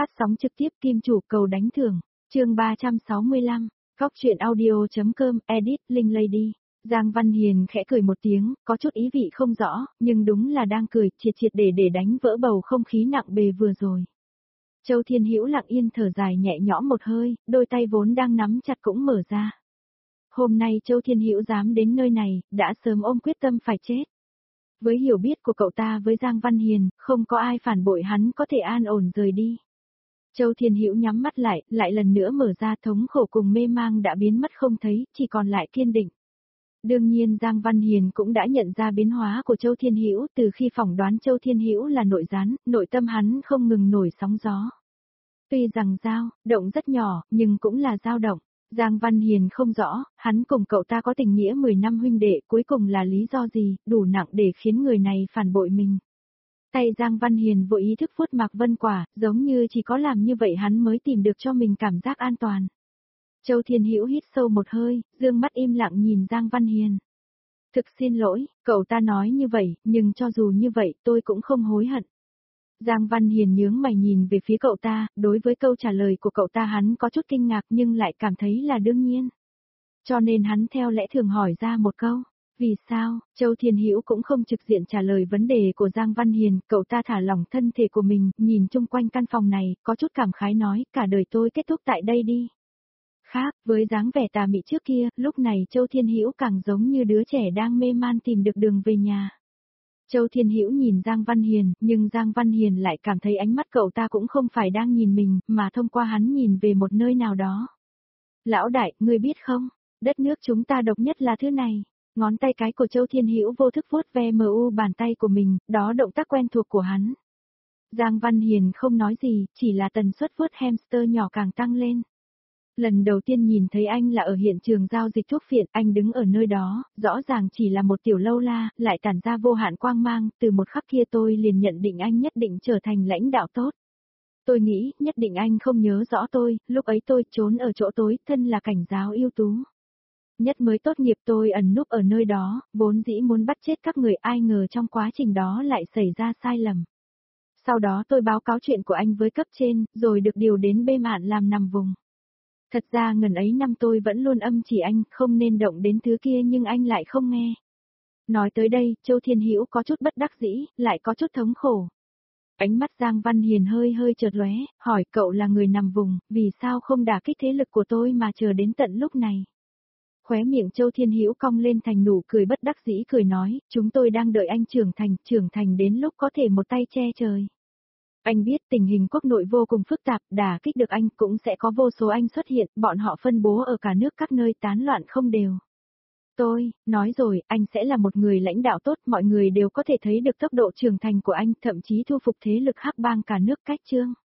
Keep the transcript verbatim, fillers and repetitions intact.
Phát sóng trực tiếp Kim Chủ cầu đánh thưởng, chương ba trăm sáu mươi lăm, Cóc truyện audio chấm com, edit, Linh Lady. Giang Văn Hiền khẽ cười một tiếng, có chút ý vị không rõ, nhưng đúng là đang cười, triệt triệt để để đánh vỡ bầu không khí nặng bề vừa rồi. Châu Thiên Hữu lặng yên thở dài nhẹ nhõm một hơi, đôi tay vốn đang nắm chặt cũng mở ra. Hôm nay Châu Thiên Hữu dám đến nơi này, đã sớm ôm quyết tâm phải chết. Với hiểu biết của cậu ta với Giang Văn Hiền, không có ai phản bội hắn có thể an ổn rời đi. Châu Thiên Hữu nhắm mắt lại, lại lần nữa mở ra, thống khổ cùng mê mang đã biến mất không thấy, chỉ còn lại kiên định. Đương nhiên Giang Văn Hiền cũng đã nhận ra biến hóa của Châu Thiên Hữu từ khi phỏng đoán Châu Thiên Hữu là nội gián, nội tâm hắn không ngừng nổi sóng gió. Tuy rằng dao động rất nhỏ, nhưng cũng là dao động. Giang Văn Hiền không rõ, hắn cùng cậu ta có tình nghĩa mười năm huynh đệ, cuối cùng là lý do gì, đủ nặng để khiến người này phản bội mình. Tay Giang Văn Hiền vô ý thức vuốt Mạc Vân Quả, giống như chỉ có làm như vậy hắn mới tìm được cho mình cảm giác an toàn. Châu Thiên Hữu hít sâu một hơi, dương mắt im lặng nhìn Giang Văn Hiền. Thực xin lỗi, cậu ta nói như vậy, nhưng cho dù như vậy tôi cũng không hối hận. Giang Văn Hiền nhướng mày nhìn về phía cậu ta, đối với câu trả lời của cậu ta hắn có chút kinh ngạc nhưng lại cảm thấy là đương nhiên. Cho nên hắn theo lẽ thường hỏi ra một câu, vì sao? Châu Thiên Hữu cũng không trực diện trả lời vấn đề của Giang Văn Hiền, cậu ta thả lỏng thân thể của mình, nhìn chung quanh căn phòng này, có chút cảm khái nói, cả đời tôi kết thúc tại đây đi. Khác, với dáng vẻ tà mị trước kia, lúc này Châu Thiên Hữu càng giống như đứa trẻ đang mê man tìm được đường về nhà. Châu Thiên Hữu nhìn Giang Văn Hiền, nhưng Giang Văn Hiền lại cảm thấy ánh mắt cậu ta cũng không phải đang nhìn mình, mà thông qua hắn nhìn về một nơi nào đó. Lão đại, ngươi biết không, đất nước chúng ta độc nhất là thứ này. Ngón tay cái của Châu Thiên Hữu vô thức vuốt ve mờ u bàn tay của mình, đó động tác quen thuộc của hắn. Giang Văn Hiền không nói gì, chỉ là tần suất vuốt hamster nhỏ càng tăng lên. Lần đầu tiên nhìn thấy anh là ở hiện trường giao dịch thuốc phiện, anh đứng ở nơi đó, rõ ràng chỉ là một tiểu lâu la, lại tản ra vô hạn quang mang, từ một khắc kia tôi liền nhận định anh nhất định trở thành lãnh đạo tốt. Tôi nghĩ, nhất định anh không nhớ rõ tôi, lúc ấy tôi trốn ở chỗ tối, thân là cảnh giáo ưu tú. Nhất mới tốt nghiệp tôi ẩn núp ở nơi đó, vốn dĩ muốn bắt chết các người, ai ngờ trong quá trình đó lại xảy ra sai lầm. Sau đó tôi báo cáo chuyện của anh với cấp trên, rồi được điều đến bê mạn làm nằm vùng. Thật ra ngần ấy năm tôi vẫn luôn âm chỉ anh, không nên động đến thứ kia nhưng anh lại không nghe. Nói tới đây, Châu Thiên Hữu có chút bất đắc dĩ, lại có chút thống khổ. Ánh mắt Giang Văn Hiền hơi hơi chợt lóe, hỏi cậu là người nằm vùng, vì sao không đả kích thế lực của tôi mà chờ đến tận lúc này. Khóe miệng Châu Thiên Hữu cong lên thành nụ cười bất đắc dĩ cười nói, chúng tôi đang đợi anh trưởng thành, trưởng thành đến lúc có thể một tay che trời. Anh biết tình hình quốc nội vô cùng phức tạp, đả kích được anh cũng sẽ có vô số anh xuất hiện, bọn họ phân bố ở cả nước các nơi tán loạn không đều. Tôi, nói rồi, anh sẽ là một người lãnh đạo tốt, mọi người đều có thể thấy được tốc độ trưởng thành của anh, thậm chí thu phục thế lực hắc bang cả nước cách chương.